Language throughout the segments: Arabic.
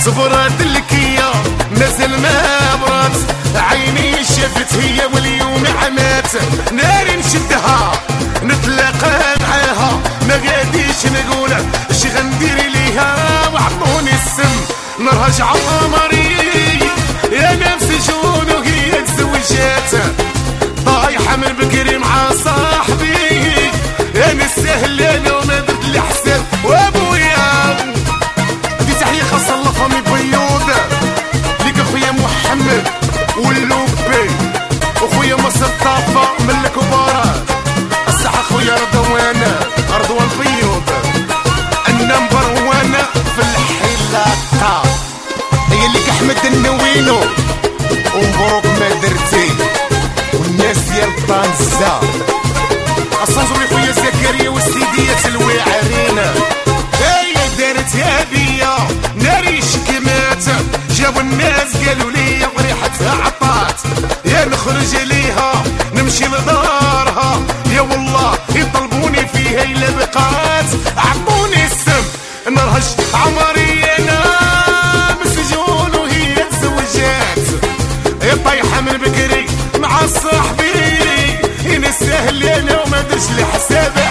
صبرت الكيا نزل ما برات، عيني شافت هي واليوم عمات. ناري نشدها نتلاقى معاها، ما غاديش نقول اش غندير ليها. وعطوني السم نرهج عمري، يا نفس جون وهي تزوجات. طايحة من بكري مع صاحبي، انا السهل انا وما درت لي حساب. وابويا دي تحية خاصة لفامي بيوض، ليك اخويا محمد واللوبي، اخويا مصر طافة من الكبارات. الصحة اخويا رضوان بيوض، النمبر وان في الحلاقة. هي ليك احمد النوينو ومبروك ما درتي، والناس ديال طنجة. الصنزوري خويا زكريا والسيدية تلوي عرينا. هي دارت يا بيا ناري شكمات، جاو الناس قالوا لي ريحتها عطات. يا نخرج ليها نمشي لدارها، يا والله يطلبوني فيها إلا بقات. عطوني السم نرهج عمري انا مسجون وهي تزوجات. طايحة من بكري مع صاحبي، انا سهل انا وما درش لي حسابه.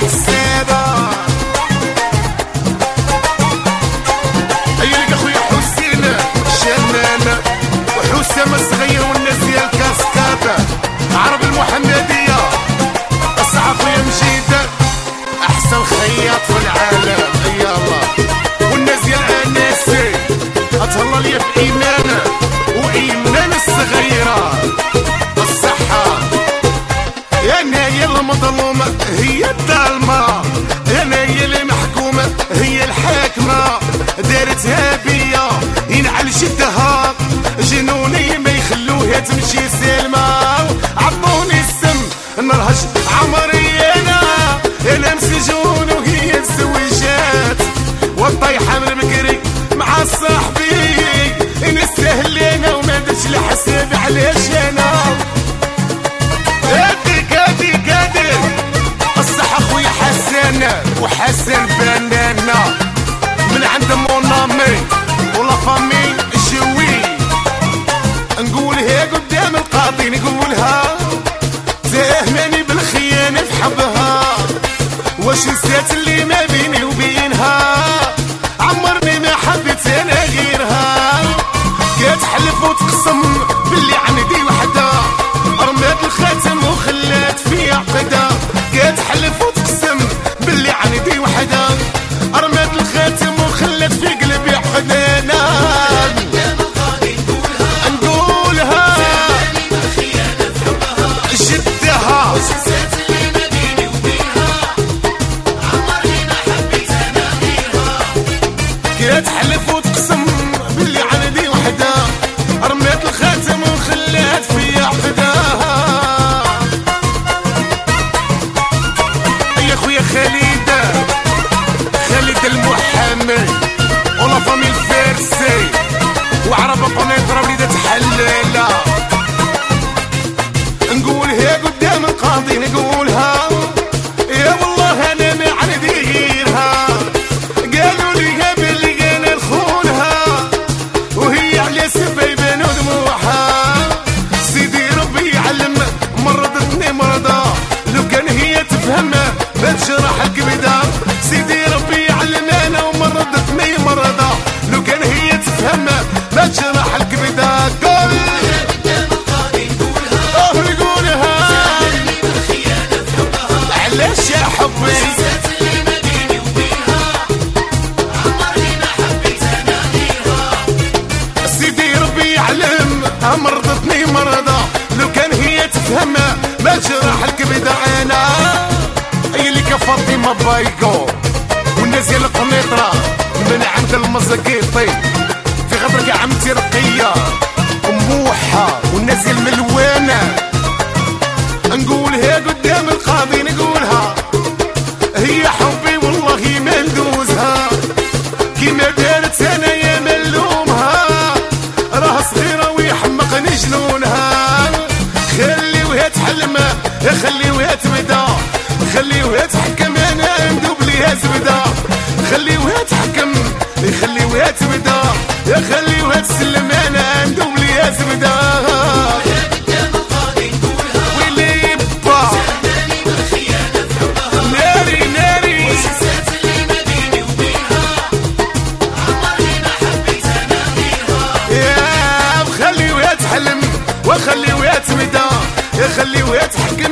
هيا لك اخويا حسين شنانة وحسام الصغير والناس ديال كاسكادا، عرب المحمدية. الصحة اخويا مجيدة احسن خياط في العالم، يلا. والناس ديال اناسي اتهلا ليا في ايمانه وايمان الصغيرة. الصحة انا هي المظلومة هي الظالمة، انا هي المحكومة هي الحاكمة. دارتها بيا ينعل شدها جنوني ما يخلوها تمشي سلمة. عطوني السم نرهج عمري انا مسجون وهي تزوجات. والطايحة من بكري مع صاحبي، انا سهل انا وما درتش الحساب. علاش انا هادي الصحة اخويا حسن وحسن بنانا من عند مونامي ولا فامي جوي. نقولها قدام القاضي نقولها، تهمني بالخيانة في حبها. واش نسيت اللي ما بيني وبينها؟ عمرني ما حبيت انا غيرها. كتحلف وتقسم باللي عندي وحده، رمات الخاتم وخلات في عقده. كتحلف وتقسم باللي عندي وحده، رمات الخاتم وخلات في قلبي عقده. نقولها جدها كتحلف وتقسم باللي عندي وحده، رمات الخاتم وخلات في عقدها. يا خويا خالد المحامي ولا فامي الفارسي، وعرب قنيطرة وليدة حلالة. نقولها قدام القاضي نقولها، يا والله انا ما عندي غيرها. قالوا لي باللي انا نخونها، وهي على سبيبان ودموعها. سيدي ربي يعلم مرضتني مرضى، لو كان هي تفهم ما تجرح الكبده. سيدي ربي يعلم انا ومرضتني مرضى، لو كان هي تفهم ما تجرح الكبده. نقولها علاش يا حبي سيدي ربي يعلم مرضتني مرضى، لو كان هي تفهم ما تجرح الكبده. انا هي فاطمة بايكو والناس ديال القنيطرة من عند المزقيطي، في غدرك عمتي رقية وموحة والناس ديال الملوانة. نقولها قدام القاضي نقولها، هي حبي والله ما ندوزها. كيما دارت انا يا ملومها، راه صغيرة ويحمقني جنونها. خليوها تحلم خليوها تبدا، خليوها تحكم انا ندوب ليها زبده. خليوها تحكم خليوها تبدا. يا خليوها تسلم انا ندوم لي يا زبده وخلي ويتحلم وخلي ويتمدى يخلي ويتحكم